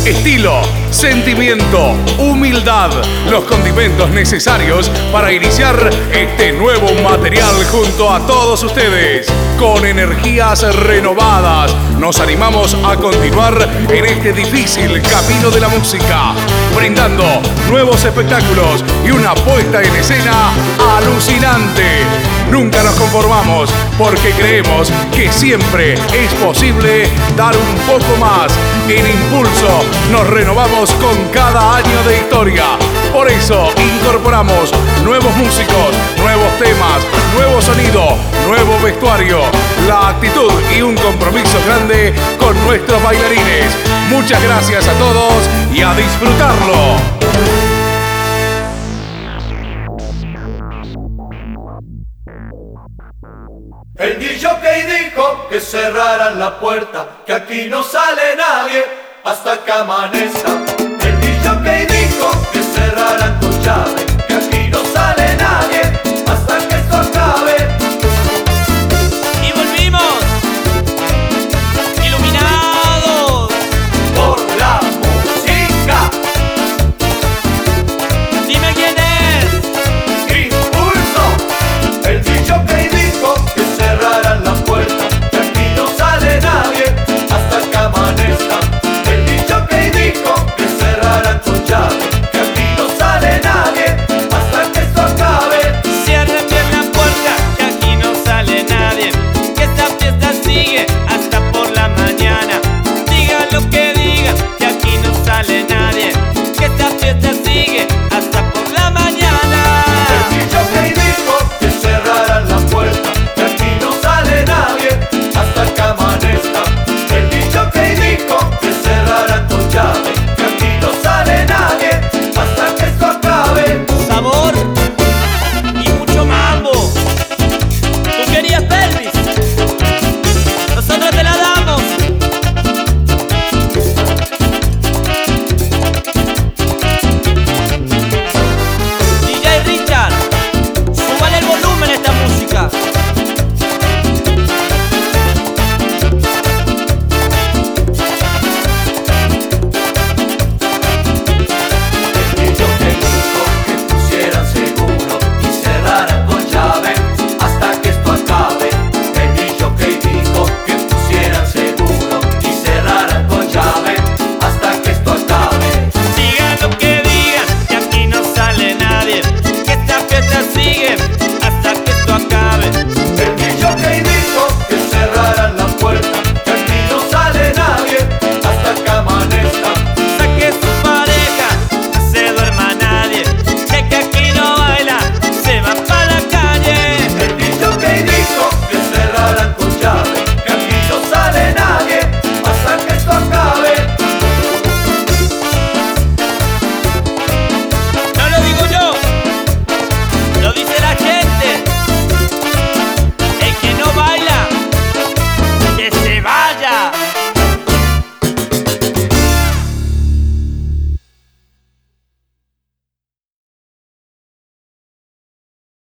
Estilo, sentimiento, humildad, los condimentos necesarios para iniciar este nuevo material junto a todos ustedes. Con energías renovadas, nos animamos a continuar en este difícil camino de la música, brindando nuevos espectáculos y una puesta en escena alucinante. Nunca nos conformamos porque creemos que siempre es posible dar un poco más. En Impulso nos renovamos con cada año de historia. Por eso incorporamos nuevos músicos, nuevos temas, nuevo sonido, nuevo vestuario, la actitud y un compromiso grande con nuestros bailarines. Muchas gracias a todos y a disfrutarlo. El DJ dijo que cerraran la puerta, que aquí no sale nadie hasta que amanezca.